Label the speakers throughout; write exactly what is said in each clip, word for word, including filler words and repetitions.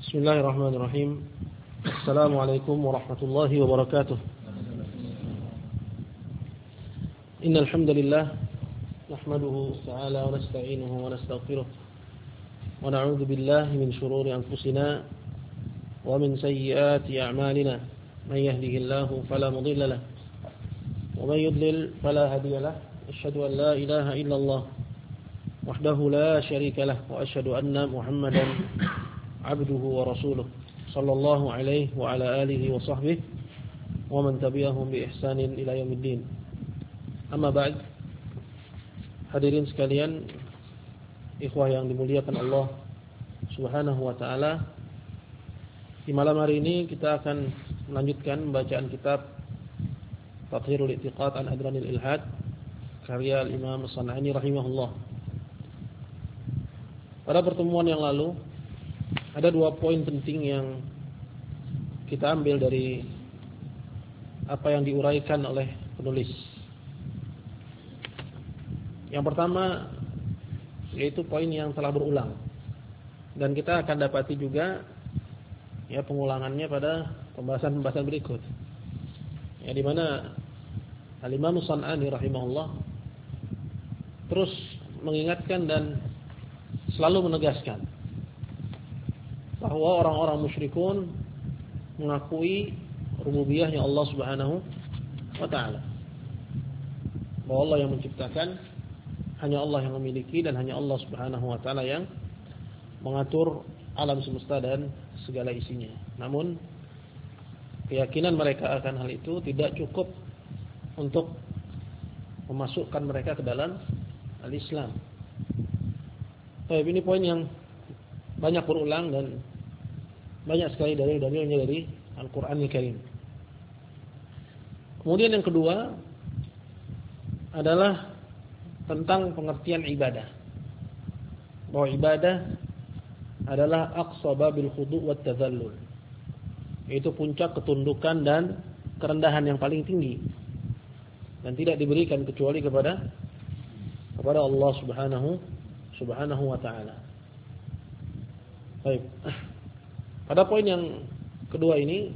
Speaker 1: Bismillahirrahmanirrahim. Assalamualaikum warahmatullahi wabarakatuh. Innal hamdalillah nahmaduhu ta'ala wa nasta'inuhu wa nastaghfiruh wa na'udzu billahi min shururi anfusina wa min sayyiati a'malina. May yahdihillahu fala mudilla lahu wa may yudlil fala hadiya lahu. Asyhadu an la ilaha illallah wahdahu la syarika lahu wa asyhadu anna Muhammadan abduhu wa rasuluh sallallahu alaihi wa ala alihi wa sahbihi wa man tabi'ahum bi ihsanin ila yaumiddin. Amma ba'd. Hadirin sekalian, ikhwah yang dimuliakan Allah Subhanahu wa taala, di malam hari ini kita akan melanjutkan bacaan kitab Tathhirul I'tiqad an Adranil Ilhad karya Al-Imam As-San'ani rahimahullah. Pada pertemuan yang lalu ada dua poin penting yang kita ambil dari apa yang diuraikan oleh penulis. Yang pertama yaitu poin yang telah berulang, dan kita akan dapati juga ya pengulangannya pada pembahasan-pembahasan berikut. Ya, di mana Al-Imam As-San'ani rahimahullah terus mengingatkan dan selalu menegaskan bahwa orang-orang musyrikun mengakui rububiyahnya Allah Subhanahu wa taala. Bahwa Allah yang menciptakan, hanya Allah yang memiliki, dan hanya Allah Subhanahu wa taala yang mengatur alam semesta dan segala isinya. Namun keyakinan mereka akan hal itu tidak cukup untuk memasukkan mereka ke dalam al-Islam. Baik, ini poin yang banyak berulang dan banyak sekali dalil-dalilnya dari Al-Qur'anul Karim. Kemudian yang kedua adalah tentang pengertian ibadah. Bahwa ibadah adalah aqsa babil khudu' wat tadhallul. Yaitu puncak ketundukan dan kerendahan yang paling tinggi, dan tidak diberikan kecuali kepada kepada Allah Subhanahu Subhanahu wa taala. Baik. Pada poin yang kedua ini,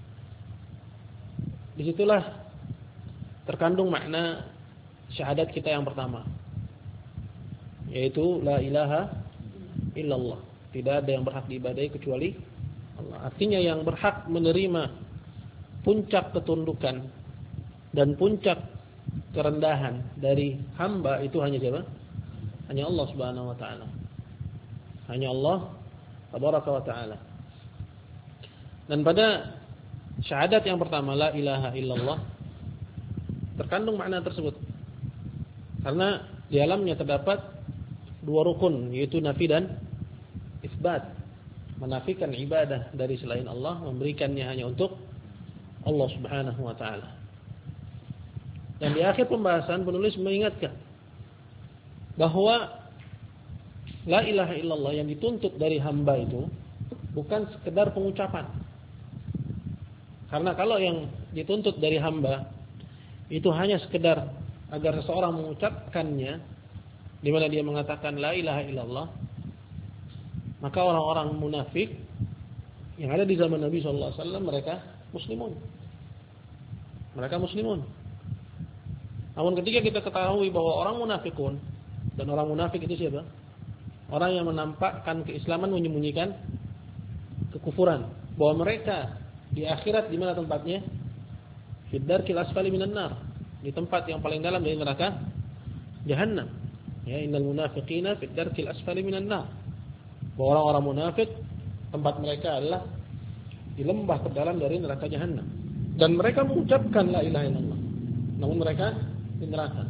Speaker 1: disitulah terkandung makna syahadat kita yang pertama, yaitu la ilaha illallah. Tidak ada yang berhak diibadahi kecuali Allah. Artinya yang berhak menerima puncak ketundukan dan puncak kerendahan dari hamba itu hanya siapa? Hanya Allah Subhanahu wa taala. Hanya Allah tabaraka wa taala. Dan pada syahadat yang pertama, la ilaha illallah, terkandung makna tersebut. Karena di dalamnya terdapat dua rukun, yaitu nafi dan isbat. Menafikan ibadah dari selain Allah, memberikannya hanya untuk Allah Subhanahu wa taala. Dan di akhir pembahasan penulis mengingatkan bahwa la ilaha illallah yang dituntut dari hamba itu bukan sekedar pengucapan. Karena kalau yang dituntut dari hamba itu hanya sekedar agar seseorang mengucapkannya, di mana dia mengatakan la ilaha illallah, maka orang-orang munafik yang ada di zaman Nabi sallallahu alaihi wasallam mereka muslimun. Mereka muslimun. Namun ketika kita ketahui bahwa orang munafikun, dan orang munafik itu siapa? Orang yang menampakkan keislaman menyembunyikan kekufuran. Bahwa mereka di akhirat di mana tempatnya? Fid darkil asfali minan nar. Di tempat yang paling dalam dari neraka Jahannam. Ya, innal munafiqina fid darkil asfali minan nar. Bahwa orang-orang munafik tempat mereka adalah di lembah terdalam dari neraka Jahannam. Dan mereka mengucapkan la ilaha illallah, namun mereka di neraka.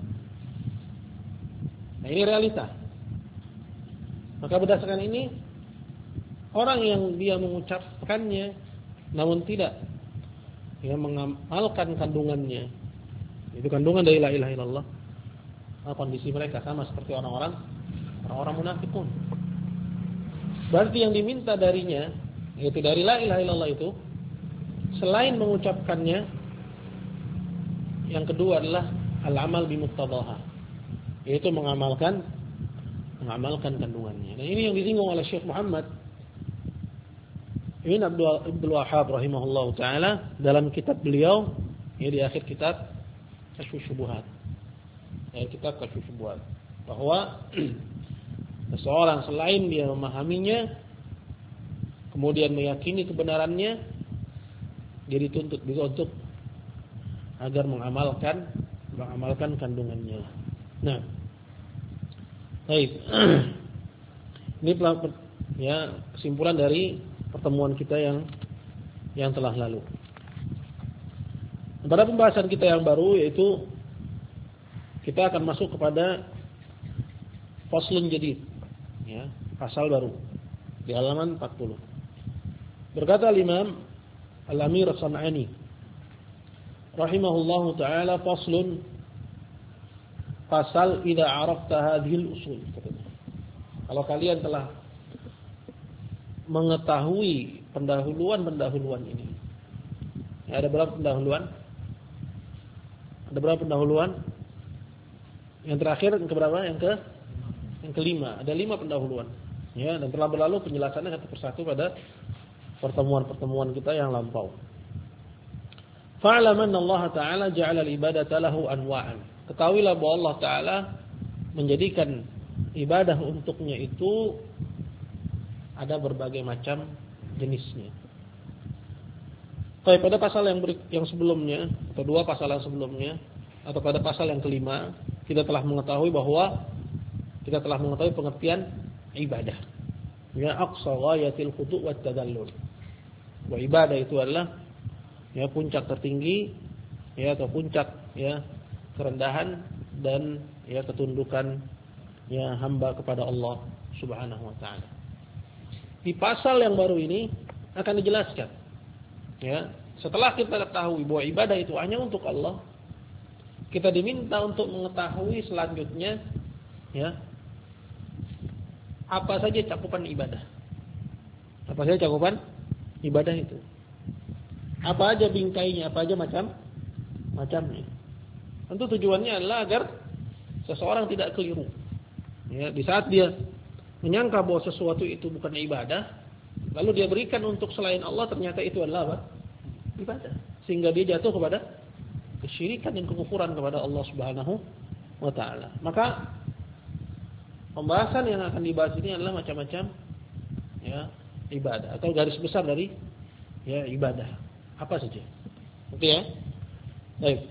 Speaker 1: Nah, ini realita. Maka berdasarkan ini, orang yang dia mengucapkannya namun tidak ya mengamalkan kandungannya, itu kandungan dari la ilaha illallah, kondisi mereka sama seperti orang-orang orang-orang munafikun. Berarti yang diminta darinya, yaitu dari la ilaha illallah itu, selain mengucapkannya, yang kedua adalah al-amal bimuqtadaha, yaitu mengamalkan mengamalkan kandungannya. Dan ini yang disinggung oleh Syekh Muhammad Ibn Abdul Wahhab rahimahullahu taala dalam kitab beliau, ya di akhir kitab Kasyfus Syubuhat. Ya, kitab Kasyfus Syubuhat, bahwa seseorang selain dia memahaminya kemudian meyakini kebenarannya, dia dituntut juga untuk agar mengamalkan mengamalkan kandungannya. Nah, baik. Ini ya kesimpulan dari pertemuan kita yang yang telah lalu. Pada pembahasan kita yang baru, yaitu kita akan masuk kepada faslun jadid, ya, pasal baru di halaman empat puluh. Berkata Imam Al-Amir As-San'ani rahimahullahu taala, faslun, pasal idza arafta hadhil usul. Kalau kalian telah mengetahui pendahuluan-pendahuluan ini. Ya, ada berapa pendahuluan? Ada berapa pendahuluan? Yang terakhir yang keberapa? Yang ke yang kelima. Ada lima pendahuluan. Ya, dan telah berlalu penjelasannya satu persatu pada pertemuan-pertemuan kita yang lampau. Fa'laman Allah Ta'ala ja'ala al-ibadata lahu anwa'an. Ketahuilah bahwa Allah Ta'ala menjadikan ibadah untuknya itu ada berbagai macam jenisnya. Tapi pada pasal yang ber, yang sebelumnya, atau dua pasal yang sebelumnya, atau pada pasal yang kelima, kita telah mengetahui bahwa kita telah mengetahui pengertian ibadah. Ya, aqsa ghayatil khudu' wat tadallul. Bahwa ibadah itu adalah ya puncak tertinggi, ya, atau puncak ya kerendahan dan ya ketundukan ya hamba kepada Allah Subhanahu wa taala. Di pasal yang baru ini akan dijelaskan, ya, setelah kita ketahui bahwa ibadah itu hanya untuk Allah, kita diminta untuk mengetahui selanjutnya, ya, apa saja cakupan ibadah, apa saja cakupan ibadah itu, apa aja bingkainya, apa aja macam macamnya. Tentu tujuannya adalah agar seseorang tidak keliru, ya, di saat dia menyangka bahwa sesuatu itu bukan ibadah, lalu dia berikan untuk selain Allah, ternyata itu adalah apa? Ibadah. Sehingga dia jatuh kepada kesyirikan dan kekufuran kepada Allah Subhanahu wa taala. Maka pembahasan yang akan dibahas ini adalah macam-macam ya ibadah, atau garis besar dari ya ibadah. Apa saja? Oke ya? Baik.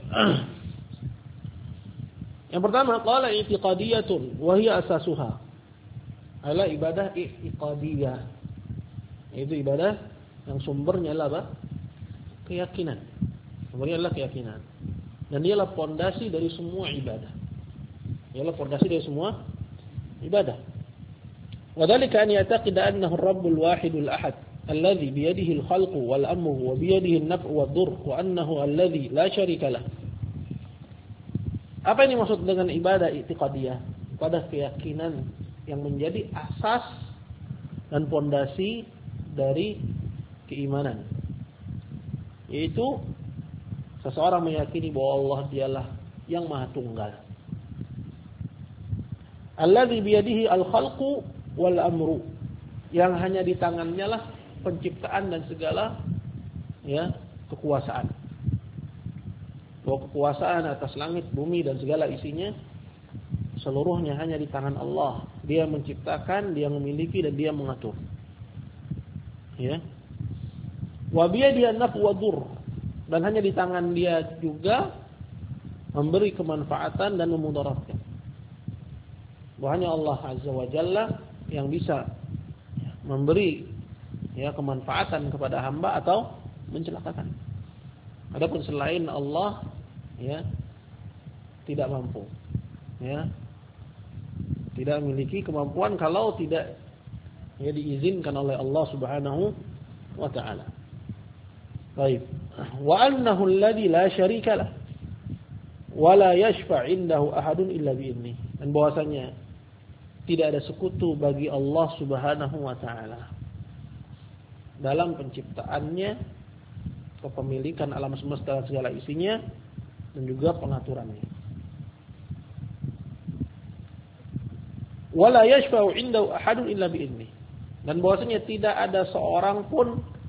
Speaker 1: Yang pertama, qala i'tiqadiyatun wa hiya asasuha. Adalah ibadah i'tiqadiyah. Itu ibadah yang sumbernya adalah apa? Keyakinan. Sumbernya adalah keyakinan. Dan dialah fondasi dari semua ibadah. Dialah fondasi dari semua ibadah. Wa dzalika an ya'taqida annahu ar-rabbul wahidul ahad alladhi bi yadihi al-khalqu wal amru wa bi yadihi an-naf'u wad-durr wa annahu alladhi la syarika lah. Apa yang dimaksud dengan ibadah i'tiqadiyah? Pada keyakinan yang menjadi asas dan fondasi dari keimanan, yaitu seseorang meyakini bahwa Allah dialah yang maha tunggal, alladzi biyadihi al-khalqu wal amru, yang hanya di tangannya lah penciptaan dan segala ya kekuasaan. Bahwa kekuasaan atas langit, bumi dan segala isinya seluruhnya hanya di tangan Allah. Dia menciptakan, dia memiliki dan dia mengatur. Ya. Wa biyadihi an-naf'u wad-durr, dan hanya di tangan dia juga memberi kemanfaatan dan memudaratkan. Bahwa hanya Allah Azza wa Jalla yang bisa memberi ya kemanfaatan kepada hamba atau mencelakakan. Adapun selain Allah ya tidak mampu. Ya. Tidak memiliki kemampuan kalau tidak ya diizinkan oleh Allah Subhanahu wa taala. Baik. Wa annahu alladhi la syarika lah wa la yashfa' indahu ahadun illa bi idzni. Dan bahwasanya tidak ada sekutu bagi Allah Subhanahu wa taala dalam penciptaannya, kepemilikan alam semesta dan segala isinya, dan juga pengaturannya. Wala yashfa'u indahu ahadun illa bi'idznih. Dan bahwasanya tidak ada seorang pun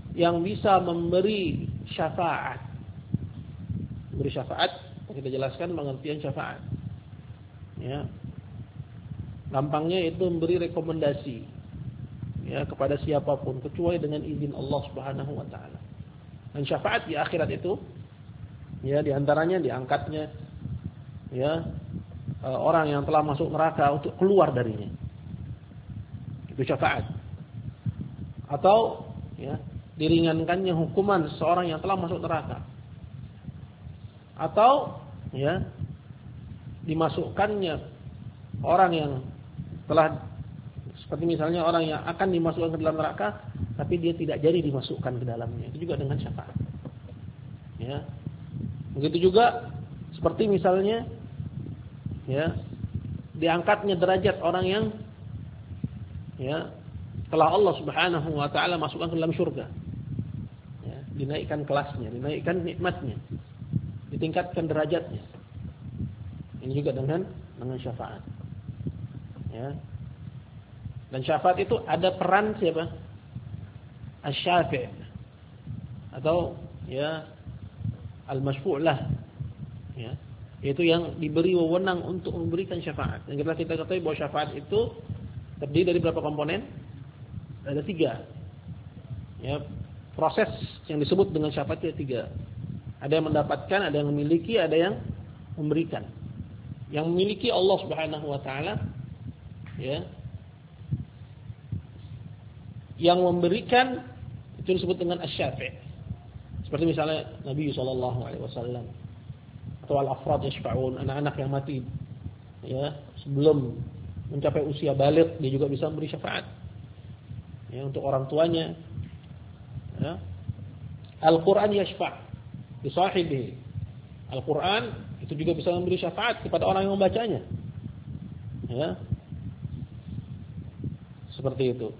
Speaker 1: yang bisa memberi syafaat. Memberi syafaat, kita jelaskan pengertian syafaat. Ya. Gampangnya itu memberi rekomendasi ya kepada siapapun kecuali dengan izin Allah Subhanahu wa taala. Dan syafaat di akhirat itu ya di antaranya diangkatnya ya orang yang telah masuk neraka untuk keluar darinya. Itu syafaat. Atau ya diringankannya hukuman seseorang yang telah masuk neraka. Atau ya dimasukkannya orang yang telah seperti misalnya orang yang akan dimasukkan ke dalam neraka tapi dia tidak jadi dimasukkan ke dalamnya, itu juga dengan syafaat. Ya. Begitu juga seperti misalnya ya diangkatnya derajat orang yang ya telah Allah Subhanahu wa taala masukkan ke dalam surga. Ya, dinaikkan kelasnya, dinaikkan nikmatnya, ditingkatkan derajatnya. Ini juga dengan dengan syafaat. Ya. Dan syafaat itu ada peran siapa? Asy-syafi' atau ya al-masyfu' lah. Ya. Yaitu yang diberi wewenang untuk memberikan syafaat. Dan kita kita ketahui bahwa syafaat itu terdiri dari berapa komponen? Ada tiga. Ya, proses yang disebut dengan syafaat itu tiga. Ada yang mendapatkan, ada yang memiliki, ada yang memberikan. Yang memiliki Allah Subhanahu wa taala, ya. Yang memberikan itu disebut dengan asy-syafi'. Seperti misalnya Nabi sallallahu alaihi wasallam atau al-afrad yashfa'un, anak-anak yang mati ya sebelum mencapai usia baligh dia juga bisa memberi syafaat. Ya, untuk orang tuanya. Ya. Al-Qur'an yashfa' li sahibihi. Al-Qur'an itu juga bisa memberi syafaat kepada orang yang membacanya. Ya. Seperti itu.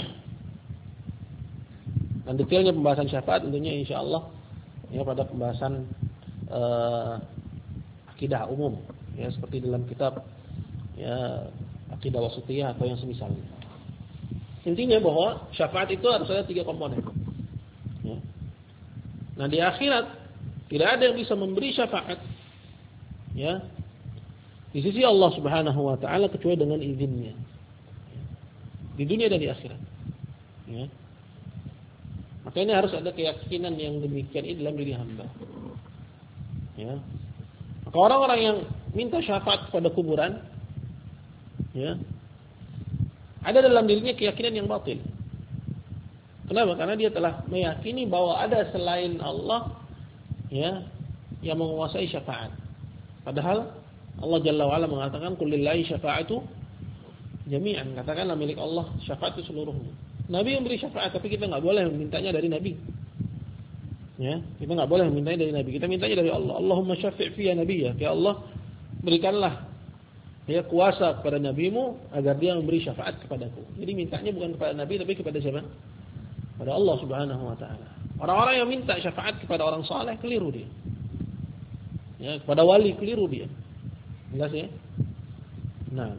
Speaker 1: Dan detailnya pembahasan syafaat tentunya insyaallah ya pada pembahasan uh, akidah umum ya seperti dalam kitab ya akidah wasithiyah atau yang semisalnya. Intinya bahwa syafaat itu harus ada tiga komponen. Ya. Nah di akhirat tidak ada yang bisa memberi syafaat ya di sisi Allah Subhanahu wa taala kecuali dengan izinnya. Di dunia dan di akhirat. Ya. Maka ini harus ada keyakinan yang demikian ini dalam diri hamba. Ya. Maka orang-orang yang minta syafaat kepada kuburan, ya, ada dalam dirinya keyakinan yang batil. Kenapa? Karena dia telah meyakini bahwa ada selain Allah, ya, yang menguasai syafaat. Padahal Allah Jalla wa Ala mengatakan qul lillahi syafa'atu jami'an. Katakanlah milik Allah syafaat itu seluruhnya. Nabi memberi syafaat, tapi kita nggak boleh memintanya dari Nabi. Ya, kita nggak boleh memintanya dari Nabi. Kita mintanya dari Allah. Allahumma syafi' fi ya Nabi ya. Ya Allah, berikanlah ya kuasa kepada Nabimu agar dia memberi syafaat kepadaku. Jadi mintanya bukan kepada Nabi tapi kepada siapa? Pada Allah Subhanahu wa taala. Orang-orang yang minta syafaat kepada orang saleh keliru dia. Ya, kepada wali keliru dia. Jelas ya? Nah.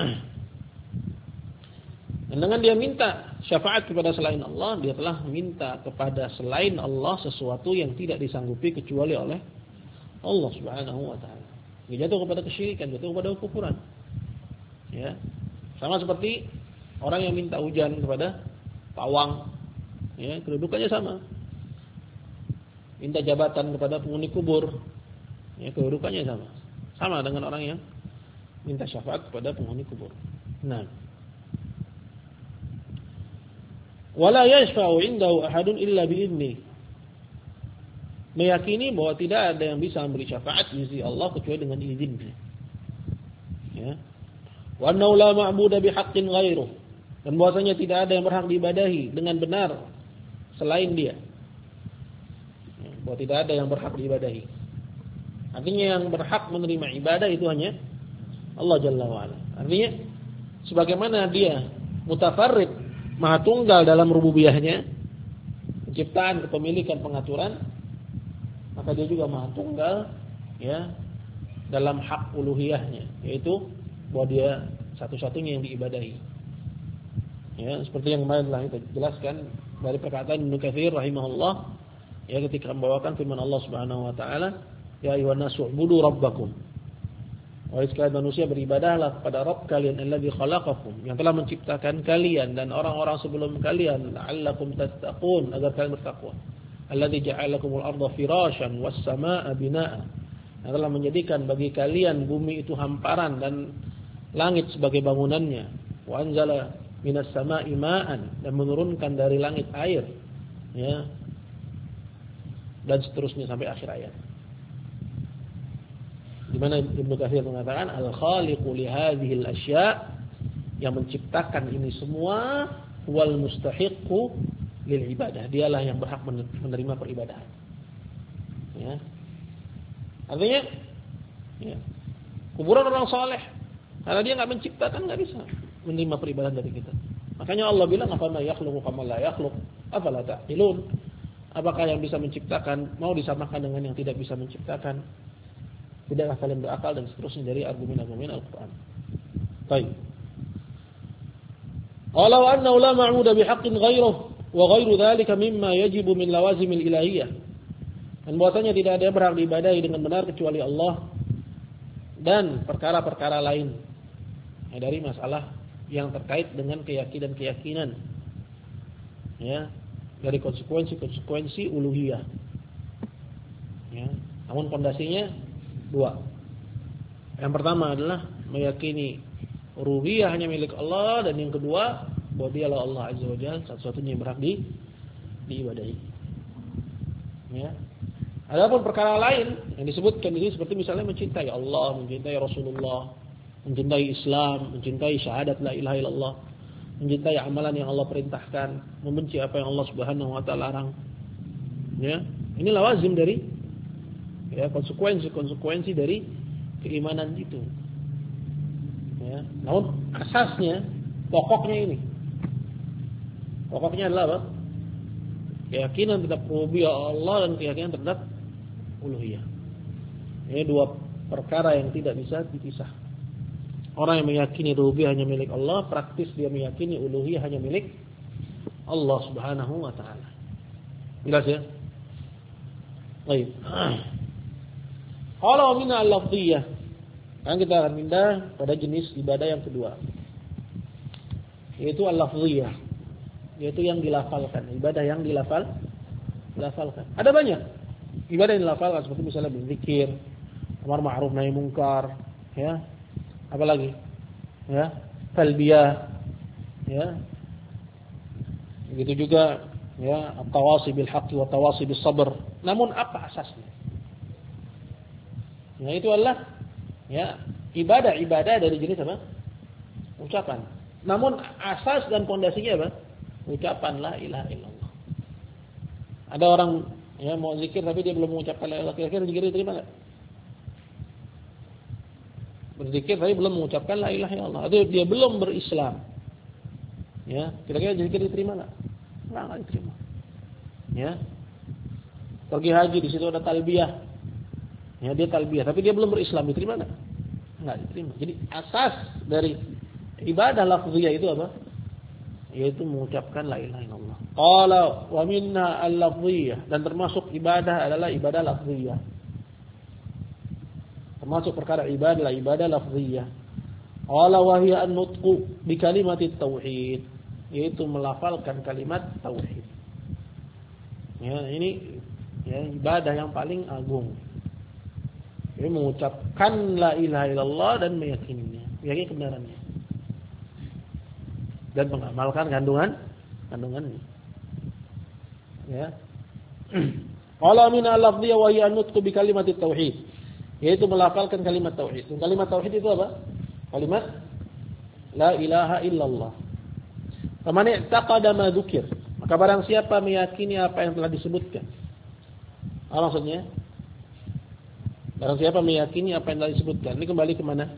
Speaker 1: Dan dengan dia minta syafaat kepada selain Allah, dia telah minta kepada selain Allah sesuatu yang tidak disanggupi kecuali oleh Allah Subhanahu wa taala. Dia jatuh kepada kesyirikan, jatuh kepada kekufuran. Ya. Sama seperti orang yang minta hujan kepada pawang. Ya, kedudukannya sama. Minta jabatan kepada penghuni kubur. Ya, kedudukannya sama. Sama dengan orang yang minta syafaat kepada penghuni kubur. Nah, wala yashfa'u 'indahu ahadun illa bi'idznih. Meyakini bahwa tidak ada yang bisa memberi syafaat di sisi Allah kecuali dengan izinnya. Ya. Wa annahu la ma'budu bihaqqin ghairuh. Dan bahwasanya tidak ada yang berhak diibadahi dengan benar selain Dia. Ya, bahwa tidak ada yang berhak diibadahi. Artinya yang berhak menerima ibadah itu hanya Allah Jalla wa Ala. Artinya sebagaimana Dia mutafarrid, Maha Tunggal dalam rububiyahnya, penciptaan, kepemilikan, pengaturan, maka dia juga Maha Tunggal ya dalam hak uluhiyahnya, yaitu bahwa dia satu-satunya yang diibadahi. Ya, seperti yang kemarin telah kita jelaskan dari perkataan Ibnu Katsir rahimahullah, ya ketika membawakan firman Allah Subhanahu wa taala, ya ayyuhan nasu ubudu rabbakum. Wahai sekalian manusia, beribadahlah kepada Rabb kalian alladzi khalaqakum, yang telah menciptakan kalian dan orang-orang sebelum kalian, la'allakum tattaqun, agar kalian bertakwa. Alladzi ja'alakumul arda firasyan was samaa'a binaa'a, yang telah menjadikan bagi kalian bumi itu hamparan dan langit sebagai bangunannya. Wa anzala minas samaa'i ma'an, dan menurunkan dari langit air, ya. Dan seterusnya sampai akhir ayat. Di mana Ibnu Katsir mengatakan al-khaliqu li hadhil asya', yang menciptakan ini semua, wal mustahiqqu lil ibadah, dialah yang berhak menerima peribadahan. Ya. Artinya ya, kuburan orang saleh, karena dia enggak menciptakan, enggak bisa menerima peribadahan dari kita. Makanya Allah bilang, afama yakhluqu kama la yakhluq afala ta'qilun. Apakah yang bisa menciptakan mau disamakan dengan yang tidak bisa menciptakan? Tidakkah kalian berakal, dan seterusnya dari argumen-argumen Al-Quran. Baik. Walau annahu la ma'budu bihaqqin ghairuh wa ghairu dzalika mimma yajibu min lawazimil ilahiyyah. Dan bahwasanya tidak ada yang berhak diibadahi dengan benar kecuali Allah dan perkara-perkara lain, ya, dari masalah yang terkait dengan keyakinan-keyakinan, ya, dari konsekuensi-konsekuensi uluhiyah. Ya, namun pondasinya dua. Yang pertama adalah meyakini rububiyah hanya milik Allah, dan yang kedua bahwa dialah Allah Azza wa Jalla satu-satunya yang berhak di diibadahi. Ya. Adapun perkara lain yang disebutkan ini seperti misalnya mencintai Allah, mencintai Rasulullah, mencintai Islam, mencintai syahadat la ilaha illallah, mencintai amalan yang Allah perintahkan, membenci apa yang Allah Subhanahu wa taala larang. Ya, ini lawazim dari, ya, konsekuensi-konsekuensi dari keimanan itu. Ya, namun asasnya, pokoknya ini. Pokoknya adalah apa? Keyakinan terhadap rububiyah Allah dan keyakinan terhadap uluhiyah. Ini dua perkara yang tidak bisa dipisah. Orang yang meyakini rububiyah hanya milik Allah, praktis dia meyakini uluhiyah hanya milik Allah Subhanahu wa taala. Jelas ya? Baik. Kalau mina al-lafziyah, kan kita akan pindah pada jenis ibadah yang kedua, yaitu al-lafziyah, yaitu yang dilafalkan, ibadah yang dilafal, dilafalkan. Ada banyak ibadah yang dilafalkan, seperti misalnya berzikir, amar ma'ruf nahi munkar, ya, apalagi, ya, talbiyah, ya, begitu juga, ya, at-tawasi bil haqqi wa tawasi bis sabr. Namun apa asasnya? Ya, itu adalah, ya, ibadah-ibadah dari jenis apa? Ucapan. Namun asas dan pondasinya apa? Ucapan la ilaha illallah. Ada orang, ya, mau zikir tapi dia belum mengucapkan la ilaha illallah, kira-kira zikir diterima enggak? Berzikir tapi belum mengucapkan la ilaha illallah, atau dia belum berislam, ya, kira-kira zikir diterima enggak? Enggak, enggak diterima. Ya. Pergi haji, di situ ada talbiyah. Ya, dia talbiyah tapi dia belum berislam, diterima enggak? Enggak diterima. Jadi asas dari ibadah lafziyah itu apa? Yaitu mengucapkan la ilaha illallah. Qala wa minna al-lafziyah, dan termasuk ibadah adalah ibadah lafziyah. Termasuk perkara ibadah adalah ibadah lafziyah. Qala wa hiya an-nutqu bi kalimatit tauhid, yaitu melafalkan kalimat tauhid. Ya, ini, ya, ibadah yang paling agung. Ini mengucapkan la ilaha illallah dan meyakininya, meyakini kebenarannya, dan mengamalkan kandungan kandungannya. Ya. Qala min al-lafziyah wa hiya an-nutqu bi kalimatit tauhid, yaitu melafalkan kalimat tauhid. Dan kalimat tauhid itu apa? Kalimat la ilaha illallah. Faman i'taqada ma dzukir, maka barang siapa meyakini apa yang telah disebutkan. Apa maksudnya? Barang siapa meyakini apa yang telah disebutkan. Ini kembali ke mana?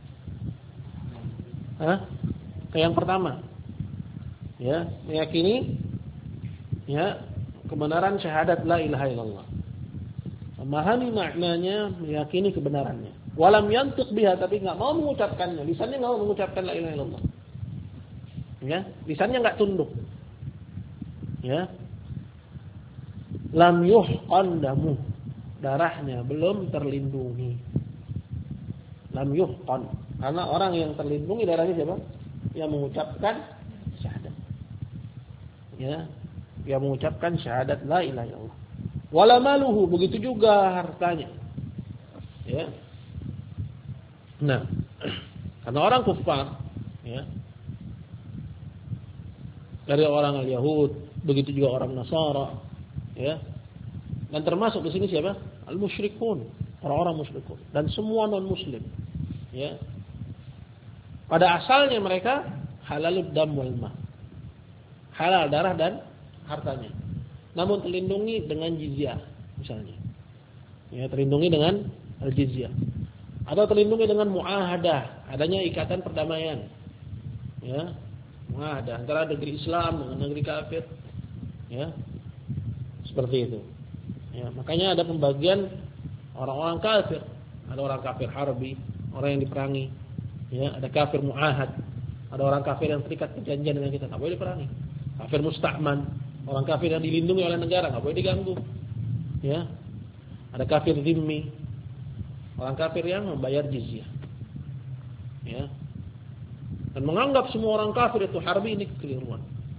Speaker 1: Hah? Ke yang pertama. Ya, meyakini, ya, kebenaran syahadat la ilaha illallah. Memahami maknanya, meyakini kebenarannya. Walam yantiq biha, tapi enggak mau mengucapkannya. Lisannya enggak mau mengucapkan la ilaha illallah. Ya, lisannya enggak tunduk. Ya. Lam yuhqan damu. Darahnya belum terlindungi. Lam yuhqan. Karena orang yang terlindungi darahnya siapa? Yang mengucapkan syahadat. Ya, yang mengucapkan syahadat la ilaha illallah. Wala maluhu, begitu juga hartanya. Ya. Nah, karena orang kufar, ya, dari orang al-Yahud, begitu juga orang Nasara, ya, dan termasuk di sini siapa? Al-musyrikun, orang-orang musyrikun, dan semua non-muslim, ya. Pada asalnya mereka halalud dam wal ma, halal darah dan hartanya, namun terlindungi dengan jizyah, misalnya, ya, terlindungi dengan al-jizyah. Atau terlindungi dengan muahadah, adanya ikatan perdamaian. Ya, muahadah antara negeri Islam dengan negeri kafir. Ya. Seperti itu. Ya, makanya ada pembagian orang-orang kafir. Ada orang kafir harbi, orang yang diperangi. Ya, ada kafir muahad. Ada orang kafir yang terikat perjanjian dengan kita, enggak boleh diperangi. Kafir musta'man, orang kafir yang dilindungi oleh negara, enggak boleh diganggu. Ya. Ada kafir zimmi, orang kafir yang membayar jizyah. Ya. Dan menganggap semua orang kafir itu harbi, ini kekeliruan.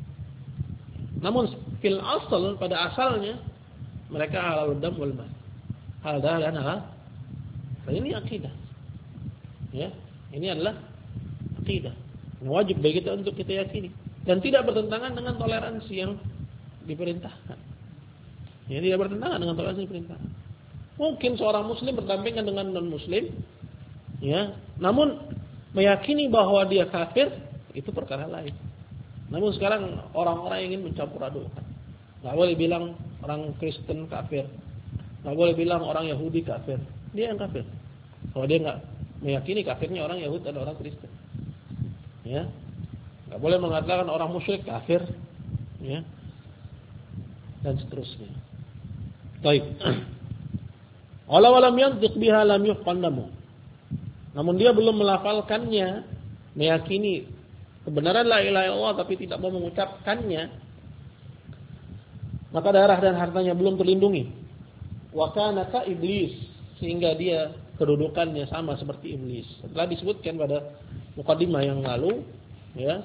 Speaker 1: Namun fil asal, pada asalnya mereka halal dam wal mal. Halal darah dan halal. Dan ini akidah. Ya, ini adalah akidah. Yang wajib bagi kita untuk kita yakini dan tidak bertentangan dengan toleransi yang diperintahkan. Ya, tidak bertentangan dengan toleransi yang diperintahkan. Mungkin seorang muslim berdampingan dengan non-muslim, ya, namun meyakini bahwa dia kafir itu perkara lain. Namun sekarang orang-orang ingin mencampur adukan. Enggak boleh bilang orang Kristen kafir. Enggak boleh bilang orang Yahudi kafir. Dia yang kafir. Kalau dia enggak meyakini kafirnya orang Yahudi dan orang Kristen. Ya. Enggak boleh mengatakan orang musyrik kafir, ya. Dan seterusnya. Baik. Wala walam yantiq biha lam yuqandamu. Namun dia belum melafalkannya, meyakini kebenaran la ilaha illallah tapi tidak mau mengucapkannya, maka darah dan hartanya belum terlindungi. Wa kana ka iblis, sehingga dia kedudukannya sama seperti iblis. Setelah disebutkan pada mukadimah yang lalu, ya,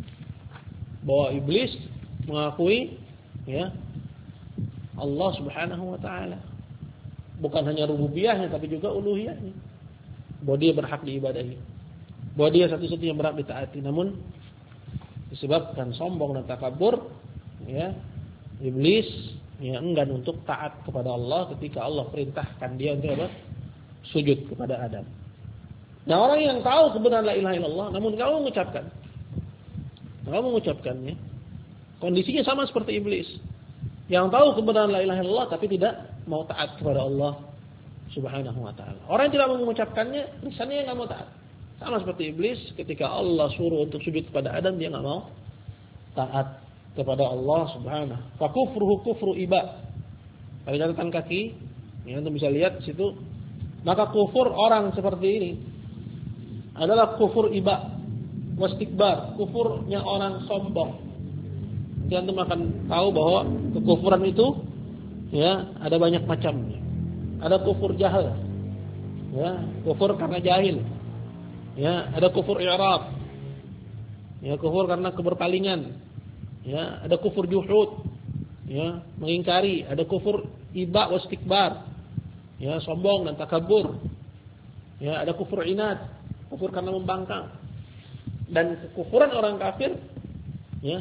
Speaker 1: bahwa iblis mengakui, ya, Allah Subhanahu wa taala. Bukan hanya rububiyahnya tapi juga uluhiyahnya. Bahwa dia berhak diibadahi. Bahwa dia satu-satunya yang berhak ditaati. Namun disebabkan sombong dan takabur, ya, iblis, ya, enggan untuk taat kepada Allah ketika Allah perintahkan dia untuk apa? Sujud kepada Adam. Nah, orang yang tahu kebenaran la ilaha illallah namun enggak mengucapkan. Enggak mengucapkannya. Kondisinya sama seperti iblis. Yang tahu kebenaran la ilaha illallah tapi tidak mau taat kepada Allah Subhanahu wa taala. Orang yang tidak mau mengucapkannya, lisannya enggak mau taat. Sama seperti iblis, ketika Allah suruh untuk sujud kepada Adam, dia enggak mau taat kepada Allah Subhanahu. Fa kufruhu kufru iba. Pada catatan kaki, ya, Anda bisa lihat di situ, maka kufur orang seperti ini adalah kufur iba, wastikbar, kufurnya orang sombong. Nanti Anda akan tahu bahwa kekufuran itu, ya, ada banyak macamnya. Ada kufur jahil, ya, kufur karena jahil, ya, ada kufur i'rab, ya, kufur karena keberpalingan, ya, ada kufur juhud, ya, mengingkari, ada kufur iba wastikbar, ya, sombong dan takabur, ya, ada kufur inad, kufur karena membangkang, dan kekufuran orang kafir, ya,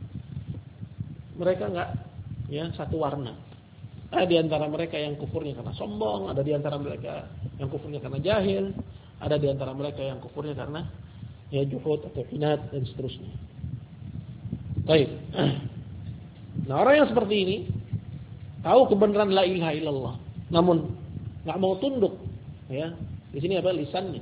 Speaker 1: mereka enggak, ya, satu warna. Ada di antara mereka yang kufurnya karena sombong, ada di antara mereka yang kufurnya karena jahil, ada di antara mereka yang kufurnya karena, ya, juhud atau inad dan seterusnya. Baik. Nah, orang yang seperti ini tahu kebenaran la ilaha illallah, namun enggak mau tunduk, ya. Di sini apa? Lisannya.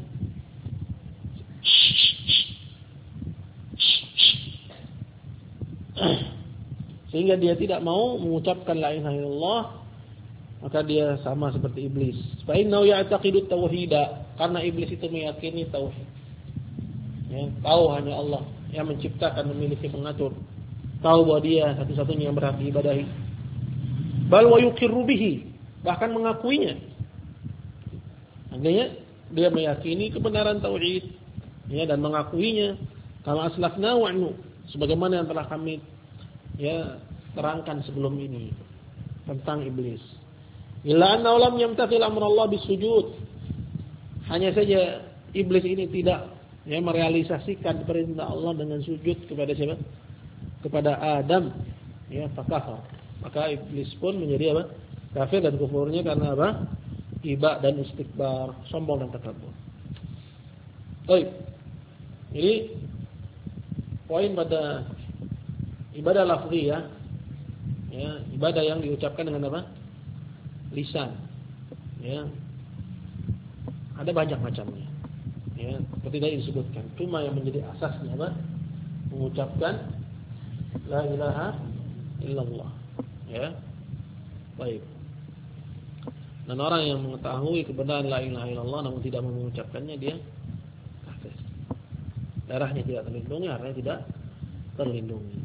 Speaker 1: Sehingga dia tidak mau mengucapkan la ilaha illallah, maka dia sama seperti iblis. Fa innahu ya'taqidu tauhida, karena iblis itu meyakini tauhid. Ya, tahu hanya Allah yang menciptakan, memiliki, mengatur, tahu bahwa dia satu-satunya yang berhak diibadahi. Bal wa yuqirru bihi, bahkan mengakuinya. Artinya dia meyakini kebenaran tauhid, ya, dan mengakuinya kama aslafna wa'nu, sebagaimana yang telah kami ya terangkan sebelum ini tentang iblis. Illa anna lam yamtathil amrullah bisujud. Hanya saja iblis ini tidak ya merealisasikan perintah Allah dengan sujud kepada siapa? Kepada Adam, ya, fakafar. Maka iblis pun menjadi apa? Kafir, dan kufurnya karena apa? Iba dan istikbar, sombong dan takabur. Baik. Jadi poin pada ibadah lafziyah, ya, ibadah yang diucapkan dengan apa? Lisan. Ya. Ada banyak macamnya. Ya, seperti tadi disebutkan. Cuma yang menjadi asasnya apa? Mengucapkan la ilaha illallah. Ya. Baik. Dan orang yang mengetahui kebenaran la ilaha illallah namun tidak mengucapkannya, dia kafir. Darahnya tidak terlindungi, hartanya tidak terlindungi.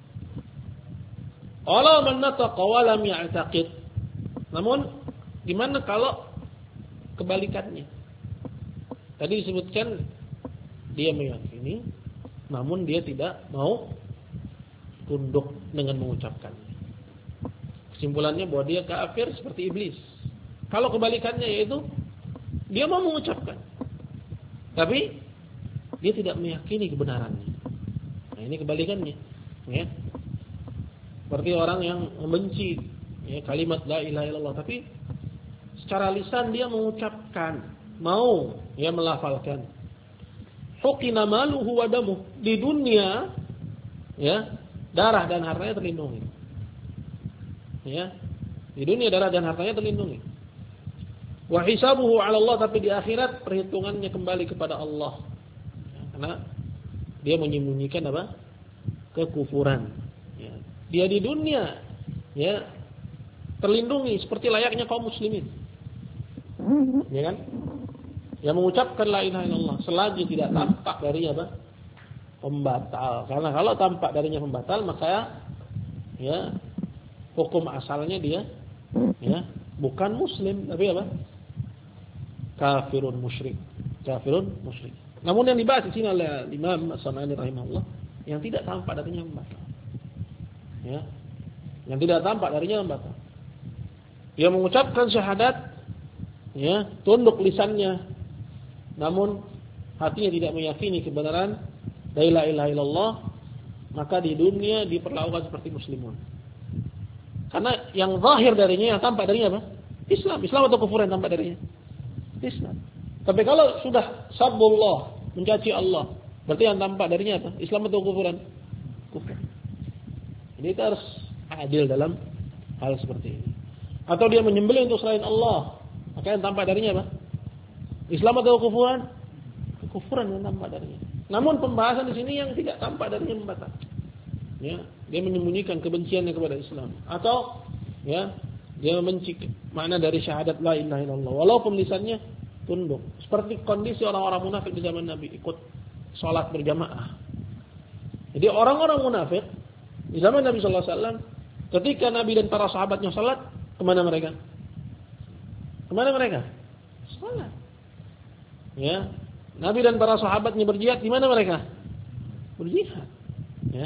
Speaker 1: Ala man nataqa wa lam ya'taqid. Namun gimana kalau kebalikannya? Tadi disebutkan dia meyakini, namun dia tidak mau tunduk dengan mengucapkannya. Kesimpulannya bahwa dia kafir seperti iblis. Kalau kebalikannya yaitu dia mau mengucapkan, tapi dia tidak meyakini kebenarannya. Nah, ini kebalikannya, ya. Seperti orang yang membenci ya, kalimat la ilaha illallah, tapi secara lisan dia mengucapkan, mau ya melafalkan. Huqina maluhu wa damuh, di dunia ya darah dan hartanya terlindungi. Ya. Di dunia darah dan hartanya terlindungi. Wa hisabuhu 'ala Allah, tapi di akhirat perhitungannya kembali kepada Allah. Ya, karena dia menyembunyikan apa? Kekufuran. Ya. Dia di dunia ya terlindungi seperti layaknya kaum muslimin. Ya kan? Yang mengucapkan la ilaha illallah selagi tidak tampak darinya apa? Pembatal. Karena kalau tampak darinya pembatal, maka ya hukum asalnya dia ya bukan muslim, tapi apa? Kafirun musyrik. Kafirun musyrik. Namun yang dibahas di sini oleh Imam As-San'ani rahimahullah, yang tidak tampak darinya pembatal. Ya. Yang tidak tampak darinya pembatal. Dia mengucapkan syahadat, ya, tunduk lisannya, namun hatinya tidak meyakini kebenaran la ilaha illallah, maka di dunia diperlakukan seperti muslimun. Karena yang zahir darinya, yang tampak darinya apa? Islam. Islam atau kufur yang tampak darinya? Islam. Tapi kalau sudah sabbullah, mencaci Allah, berarti yang tampak darinya apa? Islam atau kufuran? Kufur. Jadi kita harus adil dalam hal seperti ini. Atau dia menyembelih untuk selain Allah, maka yang tampak darinya apa? Islam atau kufuran? Kufuran yang tampak darinya. Namun pembahasan di sini yang tidak tampak darinya membatal. Ya, dia menyembunyikan kebenciannya kepada Islam, atau ya dia membenci makna dari syahadat la ilaha illallah walaupun lisannya tunduk. Seperti kondisi orang-orang munafik di zaman Nabi, ikut salat berjamaah. Jadi orang-orang munafik di zaman Nabi sallallahu alaihi wasallam, ketika Nabi dan para sahabatnya salat, kemana mereka? Kemana mereka? Salat. Ya, Nabi dan para sahabatnya berjihad, di mana mereka? Berjihad. Ya.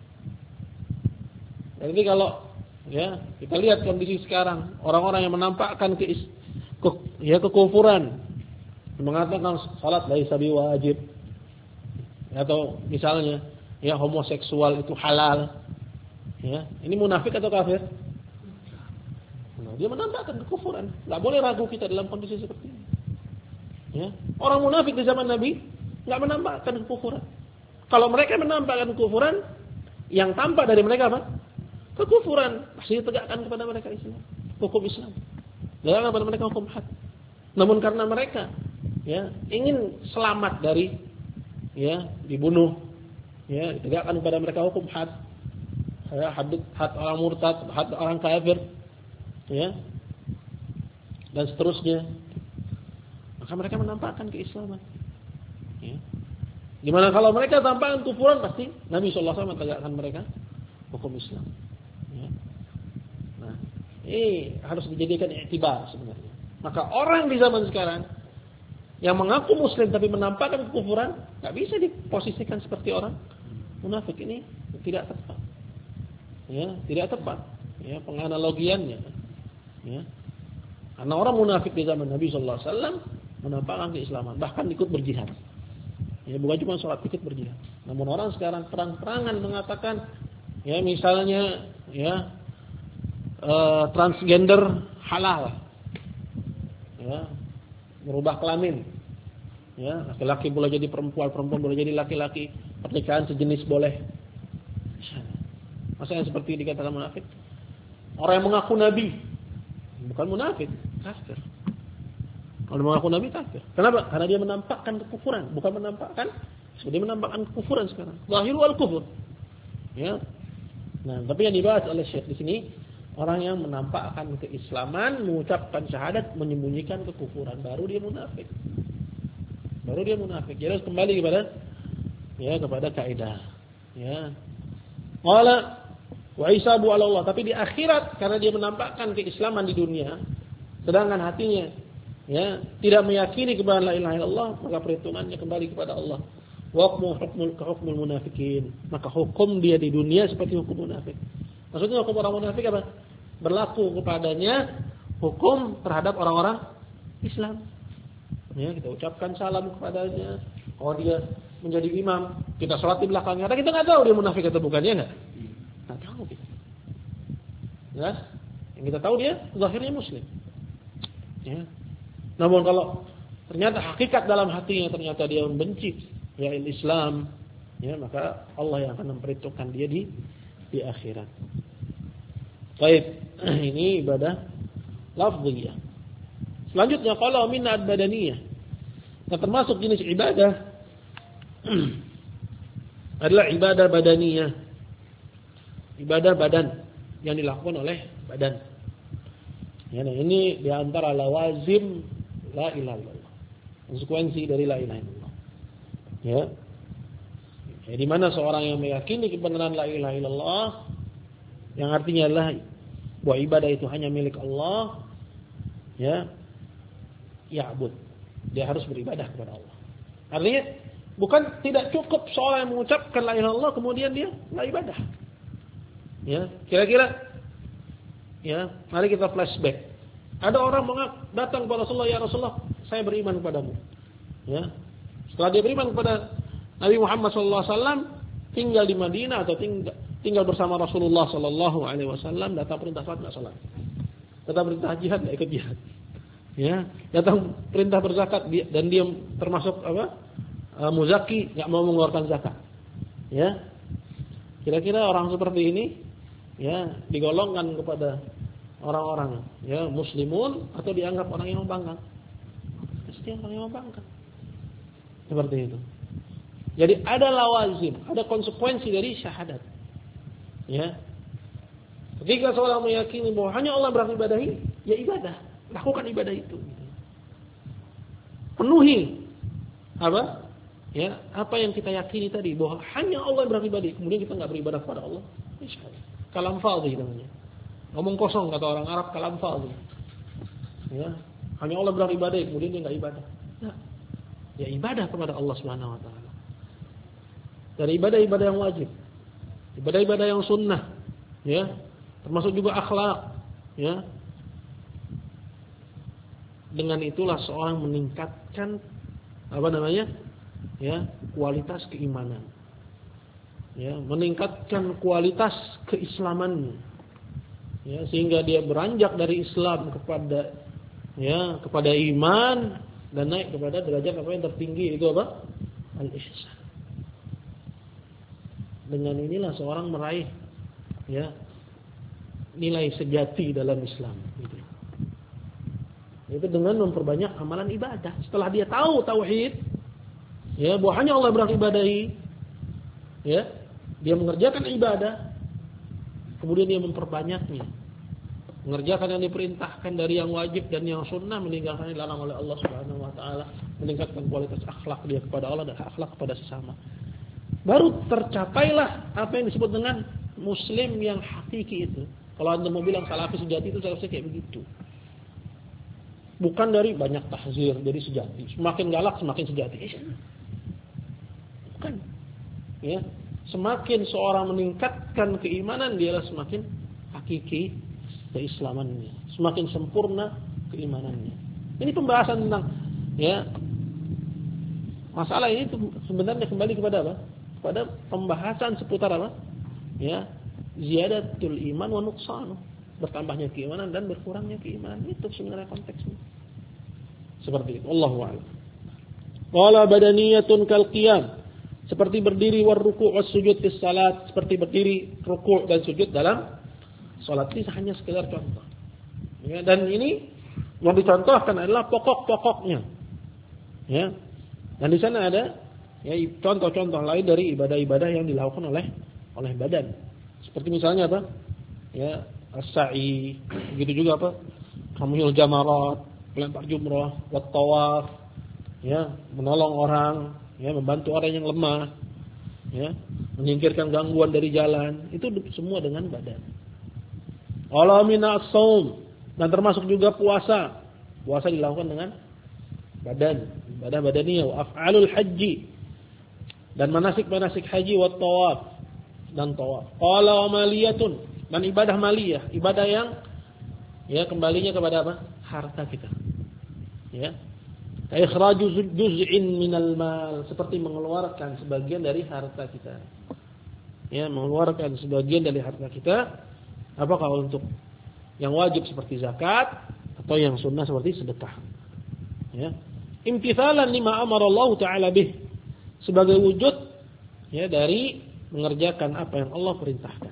Speaker 1: Jadi kalau ya kita lihat kondisi sekarang, orang-orang yang menampakkan ke, ke ya kekufuran, mengatakan salat laisa biwajib, atau misalnya ya homoseksual itu halal, ya ini munafik atau kafir? Nah, dia menampakkan kekufuran. Enggak boleh ragu kita dalam kondisi seperti ini. Ya, orang munafik di zaman Nabi enggak menampakkan kekufuran. Kalau mereka menampakkan kekufuran, yang tampak dari mereka apa? Kekufuran. Pasti ditegakkan kepada mereka Islam, hukum Islam. Ditegakkan kepada mereka hukum had. Namun karena mereka ya ingin selamat dari ya dibunuh, ya ditegakkan kepada mereka hukum had. Ya, had, had orang murtad, had orang kafir, ya, dan seterusnya. Maka mereka menampakkan keislaman. Ya. Dimana kalau mereka tampakkan kufuran, pasti Nabi sallallahu alaihi wasallam menegakkan mereka hukum Islam. Ya. Nah, ini harus dijadikan iktibar sebenarnya. Maka orang di zaman sekarang yang mengaku Muslim tapi menampakkan kekufuran, nggak bisa diposisikan seperti orang munafik. Ini tidak tepat. Ya, tidak tepat. Ya, penganalogiannya. Ya. Karena orang munafik di zaman Nabi sallallahu alaihi wasallam menampakkan keislaman, bahkan ikut berjihad. Ya, bukan cuma sholat, ikut berjihad. Namun orang sekarang terang-terangan mengatakan, ya misalnya, ya uh, transgender halal, ya, merubah kelamin, ya laki-laki boleh jadi perempuan, perempuan boleh jadi laki-laki, pernikahan sejenis boleh. Masa yang seperti dikatakan munafik? Orang yang mengaku nabi bukan munafik, kafir. Kalau mengaku nabi kafir. Kenapa? Karena dia menampakkan kekufuran, bukan menampakkan, dia menampakkan kekufuran sekarang. Zahiru al-kufur. Ya. Nah, tapi yang dibahas oleh Syekh di sini orang yang menampakkan keislaman, mengucapkan syahadat, menyembunyikan kekufuran, baru dia munafik. Baru dia munafik. Jadi harus kembali kepada ya kepada kaidah. Ya. Qala wa isabu ala Allah, tapi di akhirat karena dia menampakkan keislaman di dunia, sedangkan hatinya ya tidak meyakini kebenaran la ilaha illallah, maka perhitungannya kembali kepada Allah. Wa hukmu hukmul hukmul munafikin, maka hukum dia di dunia seperti hukum munafik. Maksudnya hukum orang munafik apa? Berlaku kepadanya hukum terhadap orang-orang Islam. Ya, kita ucapkan salam kepadanya. Oh, dia menjadi imam, kita sholat di belakangnya. Kita nggak tahu dia munafik atau bukan, ya nggak? Nggak tahu kita. Ya, yang kita tahu dia zahirnya Muslim. Ya. Namun kalau ternyata hakikat dalam hatinya ternyata dia membenci ya Islam, ya maka Allah yang akan memperhitungkan dia di di akhirat. Baik, ini ibadah lafziyah. Selanjutnya kalau minat badaniyah. Nah, termasuk jenis ibadah adalah ibadah badaniyah. Ibadah badan yang dilakukan oleh badan. Ya, nah ini di antara lawazim la ilaha illallah. Konsekuensi dari la ilaha illallah. Ya. Ya, di mana seorang yang meyakini kebenaran la ilaha illallah yang artinya adalah bahwa ibadah itu hanya milik Allah, ya, ya'bud. Dia harus beribadah kepada Allah. Artinya bukan tidak cukup seorang yang mengucapkan la ilaha illallah kemudian dia la ibadah. Ya, kira-kira ya, mari kita flashback. Ada orang mengaku datang kepada Rasulullah, ya Rasulullah, saya beriman kepadamu. Ya. Setelah dia beriman kepada Nabi Muhammad sallallahu alaihi wasallam, tinggal di Madinah atau tinggal tinggal bersama Rasulullah sallallahu alaihi wasallam, datang perintah salat enggak salat. Datang perintah jihad enggak ikut jihad. Ya, datang perintah berzakat dan dia termasuk apa? Uh, muzaki, enggak mau mengeluarkan zakat. Ya. Kira-kira orang seperti ini ya digolongkan kepada orang-orang ya muslimun atau dianggap orang yang membangkang? Pasti orang yang membangkang. Seperti itu. Jadi ada lawazim, ada konsekuensi dari syahadat. Ya. Ketika seorang meyakini bahwa hanya Allah beribadahi, ya ibadah, lakukan ibadah itu. Penuhi apa? Ya, apa yang kita yakini tadi bahwa hanya Allah beribadah, kemudian kita enggak beribadah kepada Allah. Insyaallah. Kalam fadhi namanya. Ngomong kosong kata orang Arab, kalam fadhi. Ya, hanya Allah beribadah, kemudian dia enggak ibadah. Ya. Ya ibadah kepada Allah Subhanahu wa taala. Dari ibadah-ibadah yang wajib. Ibadah-ibadah yang sunnah, ya. Termasuk juga akhlak, ya. Dengan itulah seorang meningkatkan apa namanya? Ya, kualitas keimanan. Ya, meningkatkan kualitas keislamannya. Ya, sehingga dia beranjak dari Islam kepada ya, kepada iman dan naik kepada derajat apa yang tertinggi itu apa? Al-ihsan. Dengan inilah seorang meraih ya nilai sejati dalam Islam gitu. Itu dengan memperbanyak amalan ibadah. Setelah dia tahu tauhid, ya bahwa hanya Allah beribadahi, ya, dia mengerjakan ibadah, kemudian dia memperbanyaknya. Mengerjakan yang diperintahkan dari yang wajib dan yang sunnah, meninggalkan yang dilarang oleh Allah Subhanahu wa taala. meningkatkan kualitas akhlak dia kepada Allah dan akhlak kepada sesama. Baru tercapailah apa yang disebut dengan muslim yang hakiki itu. Kalau Anda mau bilang salafi sejati itu seharusnya kayak begitu. Bukan dari banyak tahzir jadi sejati. Semakin galak semakin sejati. Bukan. Ya, semakin seorang meningkatkan keimanan dia semakin hakiki keislamannya, semakin sempurna keimanannya. Ini pembahasan tentang ya masalah ini sebenarnya kembali kepada apa? Kepada pembahasan seputar apa? Ya, ziyadatul iman wa nuqsanu. Bertambahnya keimanan dan berkurangnya keimanan. Itu sebenarnya konteksnya. Seperti itu. Allahu a'lam. Qala badaniyatun kal qiyam. Seperti berdiri war ruku' was sujud fis salat, seperti berdiri, ruku' dan sujud dalam salat. Ini hanya sekedar contoh. Ya, dan ini yang dicontohkan adalah pokok-pokoknya. Ya. Dan di sana ada ya contoh-contoh lain dari ibadah-ibadah yang dilakukan oleh oleh badan. Seperti misalnya apa? Ya, as-sa'i, begitu juga apa? Ramyul jamarat, melempar jumrah, wat tawaf, ya, menolong orang, ya, membantu orang yang lemah, ya, menyingkirkan gangguan dari jalan, itu semua dengan badan. Wala mina as-shaum, dan termasuk juga puasa. Puasa dilakukan dengan badan, ibadah badaniyah, wa af'alul haji, dan manasik-manasik haji, wa tawaf, dan tawaf. Qala maliyatun, dan ibadah maliyah, ibadah yang ya kembalinya kepada apa? Harta kita. Ya. Ikhraju juz'in minal mal, seperti mengeluarkan sebagian dari harta kita. Ya, mengeluarkan sebagian dari harta kita apakah untuk yang wajib seperti zakat atau yang sunnah seperti sedekah. Ya. Imtithalan lima amara Allah taala bih, sebagai wujud ya dari mengerjakan apa yang Allah perintahkan.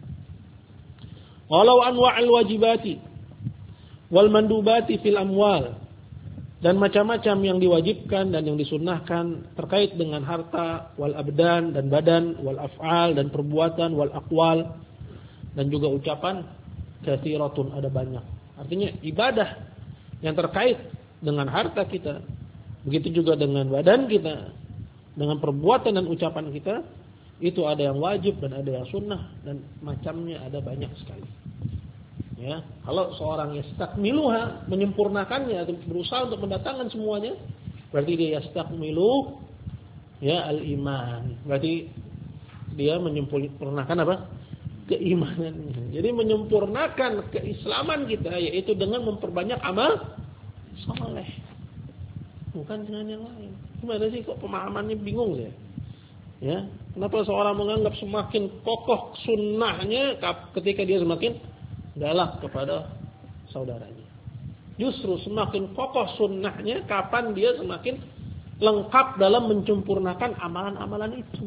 Speaker 1: Walau anwa'il wajibati wal mandubati fil amwal, dan macam-macam yang diwajibkan dan yang disunnahkan terkait dengan harta, wal abdan dan badan, wal af'al dan perbuatan, wal aqwal dan juga ucapan, kathiratun ada banyak. Artinya ibadah yang terkait dengan harta kita, begitu juga dengan badan kita, dengan perbuatan dan ucapan kita, itu ada yang wajib dan ada yang sunnah, dan macamnya ada banyak sekali. Ya, kalau seorang yastakmiluha, menyempurnakannya, berusaha untuk mendatangkan semuanya, berarti dia yastakmilu ya al-iman. Berarti dia menyempurnakan apa? Keimanannya. Jadi menyempurnakan keislaman kita yaitu dengan memperbanyak amal saleh. Bukan dengan yang lain. Gimana sih kok pemahamannya bingung ya? Ya, kenapa seorang menganggap semakin kokoh sunnahnya ketika dia semakin galak kepada saudaranya. Justru semakin kokoh sunnahnya kapan dia semakin lengkap dalam menyempurnakan amalan-amalan itu.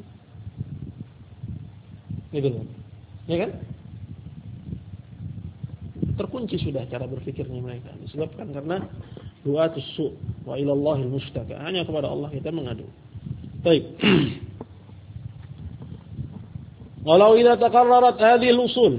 Speaker 1: Gitu loh. Ya kan? Terkunci sudah cara berpikirnya mereka. Disebabkan karena du'atus su' wa ilallahil mustaka. Hanya kepada Allah kita mengadu. Baik. Walau idza taqarrarat hadhihi al-usul.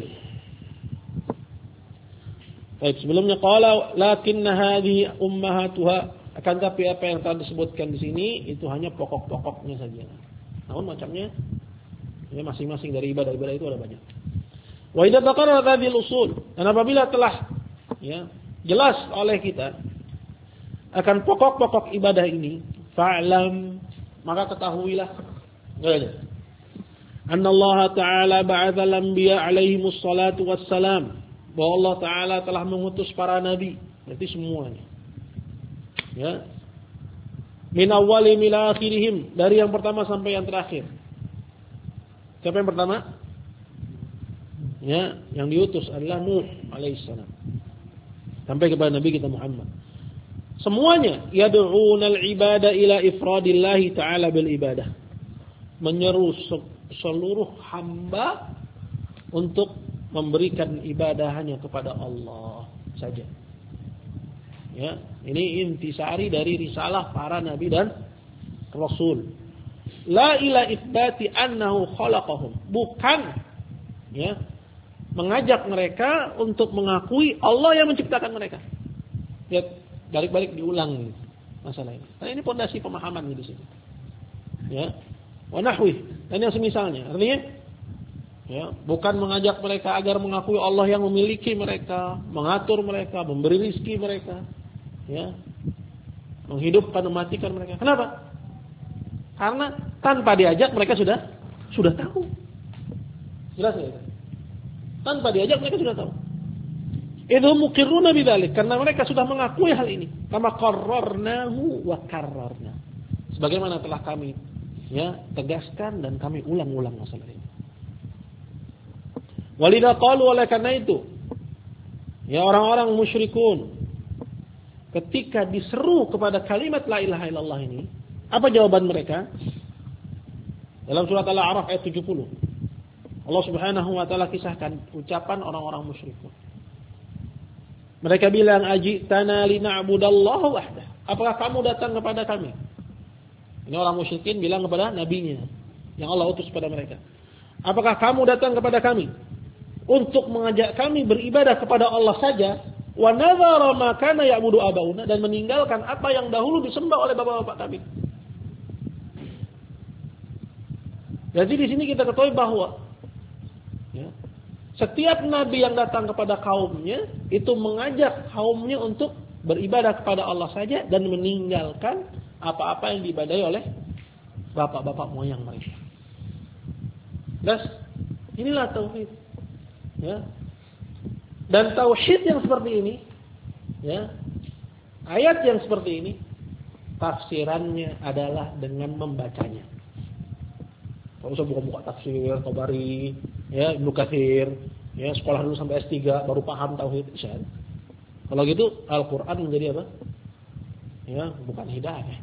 Speaker 1: Baik, sebelumnya qala lakinna hadhihi ummahatuha, akan tapi apa yang telah disebutkan di sini itu hanya pokok-pokoknya saja. Namun macamnya ya masing-masing dari ibadah-ibadah itu ada banyak. Wa idza taqarrarat hadhihi al-usul, dan apabila telah ya jelas oleh kita akan pokok-pokok ibadah ini, fa'lam, maka ketahuilah ya, anna Allah Ta'ala ba'atha al-anbiya alaihimus salatu wassalam, bahwa Allah Ta'ala telah mengutus para nabi, berarti semuanya. Ya. Min awwali ila akhirihim, dari yang pertama sampai yang terakhir. Siapa yang pertama? Ya, yang diutus adalah Nuh alaihissalam. Sampai kepada Nabi kita Muhammad. Semuanya yad'unal ibada ila ifradillahi ta'ala bil ibadah. Menyeru seluruh hamba untuk memberikan ibadah hanya kepada Allah saja. Ya, ini intisari dari risalah para nabi dan rasul. La ila itsbati annahu khalaqahum, bukan ya mengajak mereka untuk mengakui Allah yang menciptakan mereka. Ya, balik-balik diulang. masalah ini. Nah, ini pondasi pemahaman di sini. Ya. Wa nahwi, dan yang semisalnya. Artinya ya, bukan mengajak mereka agar mengakui Allah yang memiliki mereka, mengatur mereka, memberi rezeki mereka, ya. Menghidupkan, mematikan mereka. Kenapa? Karena tanpa diajak mereka sudah sudah tahu. Jelas ya? Tanpa diajak mereka sudah tahu. Idhum muqirruna bidzalik, karena mereka sudah mengakui hal ini. Kama qarrarnahu wa karrarna. Sebagaimana telah kami ya tegaskan dan kami ulang-ulang masalah ini. Walidha qalu, oleh karena itu ya orang-orang musyrikun ketika diseru kepada kalimat la ilaha illallah ini, apa jawaban mereka? Dalam surat Al-A'raf ayat tujuh puluh. Allah Subhanahu wa taala kisahkan ucapan orang-orang musyrikun. Mereka bilang, ajitana lina'budallaha wahdah. Apakah kamu datang kepada kami? Ini orang musyrikin bilang kepada nabinya yang Allah utus kepada mereka. Apakah kamu datang kepada kami untuk mengajak kami beribadah kepada Allah saja, wa nadhara ma kana ya'budu abauna, dan meninggalkan apa yang dahulu disembah oleh bapak-bapak kami? Jadi di sini kita ketahui bahwa ya, setiap nabi yang datang kepada kaumnya itu mengajak kaumnya untuk beribadah kepada Allah saja dan meninggalkan apa-apa yang diibadahi oleh bapak-bapak moyang mereka. Jelas? Inilah tauhid. Ya. Dan tauhid yang seperti ini, ya, ayat yang seperti ini, tafsirannya adalah dengan membacanya. Kalau usah buka-buka tafsir, Tabari, ya, Ibnu Katsir, ya, sekolah dulu sampai S tiga baru paham tauhid. Kalau gitu Al-Qur'an menjadi apa? Ya, bukan hidayah.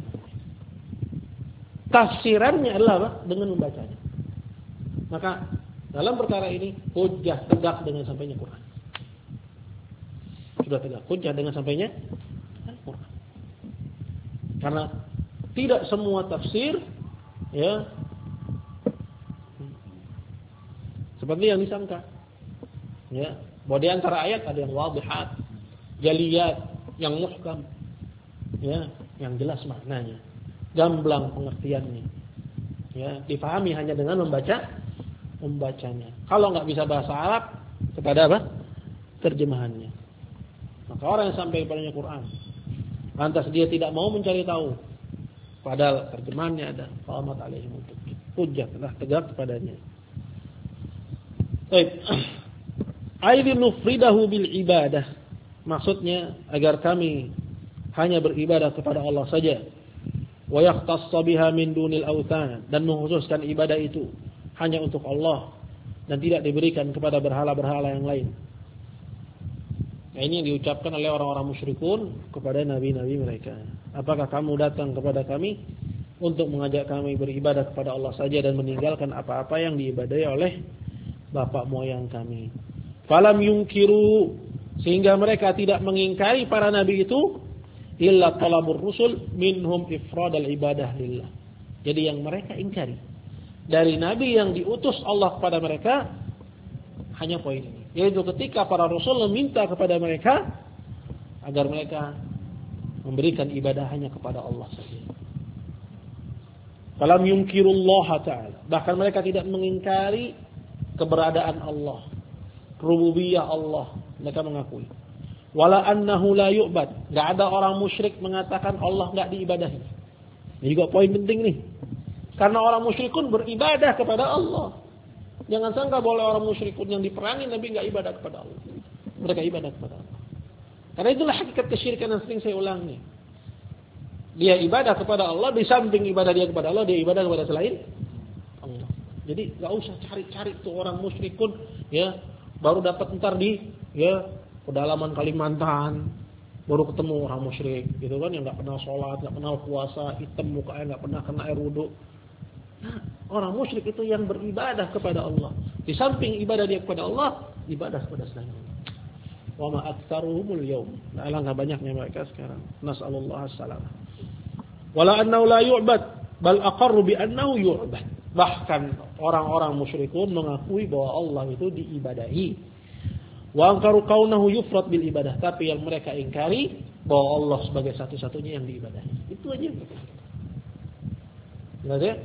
Speaker 1: Tafsirannya adalah apa? Dengan membacanya. Maka dalam perkara ini hujjah tegak dengan sampainya Quran. Sudah tegak hujjah dengan sampainya Al-Quran. Karena tidak semua tafsir ya seperti yang disangka. Ya, bahwa di antara ayat ada yang wadhihat, jaliyat, yang muhkam, ya, yang jelas maknanya, gamblang pengertiannya. Ya, dipahami hanya dengan membaca membacanya. Kalau nggak bisa bahasa Arab, kepada apa? Terjemahannya. Maka orang yang sampai kepadanya Quran, lantas dia tidak mau mencari tahu, padahal terjemahannya ada, qamat alaihim hujjah, telah tegak kepadanya. Baik. Aidin nufridahu bil ibadah. Maksudnya agar kami hanya beribadah kepada Allah saja. Wa yakhtassa biha min dunil awthan, dan mengkhususkan ibadah itu hanya untuk Allah dan tidak diberikan kepada berhala-berhala yang lain. Nah, ini yang diucapkan oleh orang-orang musyrikun kepada nabi-nabi mereka. Apakah kamu datang kepada kami untuk mengajak kami beribadah kepada Allah saja dan meninggalkan apa-apa yang diibadahi oleh bapak moyang kami? Falam yungkiru, sehingga mereka tidak mengingkari para nabi itu, illa talabur rusul minhum ifradal ibadah lillah. Jadi yang mereka ingkari dari nabi yang diutus Allah kepada mereka hanya poin ini, yaitu ketika para rasul meminta kepada mereka agar mereka memberikan ibadah hanya kepada Allah saja. Falam yungkirullah ta'ala, bahkan mereka tidak mengingkari keberadaan Allah, rububiyah Allah, mereka mengakui. Wala annahu la yu'bad, enggak ada orang musyrik mengatakan Allah enggak diibadahi. Ini juga poin penting nih. Karena orang musyrikun beribadah kepada Allah. Jangan sangka boleh orang musyrikun yang diperangi Nabi enggak ibadah kepada Allah. Mereka ibadah kepada Allah. Karena itulah hakikat kesyirikan yang sering saya ulangi. Dia ibadah kepada Allah, di samping ibadah dia kepada Allah, dia ibadah kepada selain Allah. Jadi enggak usah cari-cari tuh orang musyrikun ya, baru dapat ntar di ya pedalaman Kalimantan baru ketemu orang musyrik gitu kan, yang enggak kenal sholat, enggak kenal puasa, hitam mukanya, enggak pernah kena air wudu. Nah, orang musyrik itu yang beribadah kepada Allah. Di samping ibadah dia kepada Allah, ibadah kepada selain Allah. Wa ma aktsaruhumul yaum. Nah, alangkah banyaknya mereka sekarang. Nas'alullah as-salamah. Wala annahu la yu'bad, bal aqarru bi annahu yu'bad. Bahkan orang-orang musyrikun mengakui bahwa Allah itu diibadahi. Wa ankaru kaunahu yufrad bil ibadah, tapi yang mereka ingkari bahwa Allah sebagai satu-satunya yang diibadahi. Itu aja yang penting. Jelas ya?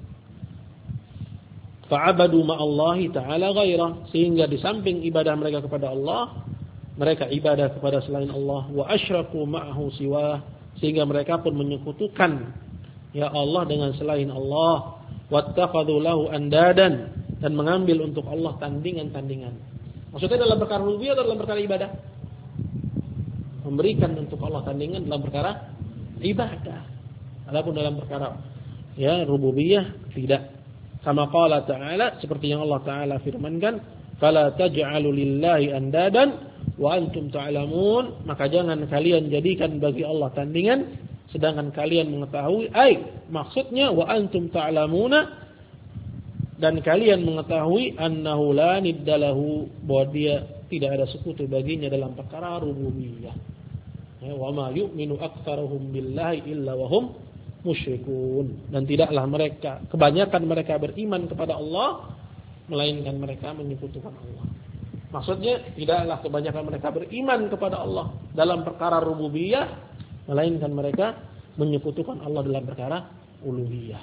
Speaker 1: Fa'abadu ma'allahi ta'ala ghairah, sehingga di samping ibadah mereka kepada Allah, mereka ibadah kepada selain Allah, wa asyraku ma'ahu siwah, sehingga mereka pun menyekutukan ya Allah dengan selain Allah, wattakhadhu lahu andadan, dan mengambil untuk Allah tandingan-tandingan. Maksudnya dalam perkara rububiyah atau dalam perkara ibadah? Memberikan untuk Allah tandingan dalam perkara ibadah. Adapun dalam perkara ya rububiyah tidak. Kama qala ta'ala, seperti yang Allah Ta'ala firmankan, fala taj'alu lillahi andadan wa antum ta'lamun, maka jangan kalian jadikan bagi Allah tandingan sedangkan kalian mengetahui, ai maksudnya wa antum ta'lamuna, dan kalian mengetahui annahu la niddalahu, bahwa dia tidak ada sekutu baginya dalam perkara rububiyah. Ya, wa ma yu'minu aktsaruhum billahi illa wa hum musyrikun, dan tidaklah mereka, kebanyakan mereka beriman kepada Allah melainkan mereka menyekutukan Allah. Maksudnya tidaklah kebanyakan mereka beriman kepada Allah dalam perkara rububiyah melainkan mereka menyekutukan Allah dalam perkara uluhiyah.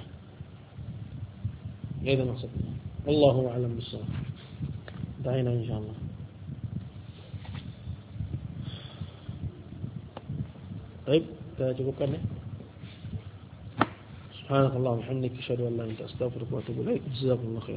Speaker 1: Ya, itu maksudnya. Allahu a'lam bishawab. Dahina insyaallah. Baik, kita cukupkan ya. Subhanakallahumma wa bihamdika asyhadu an la ilaha illa anta astaghfiruka wa atubu ilaik. Jazakumullahu khairan.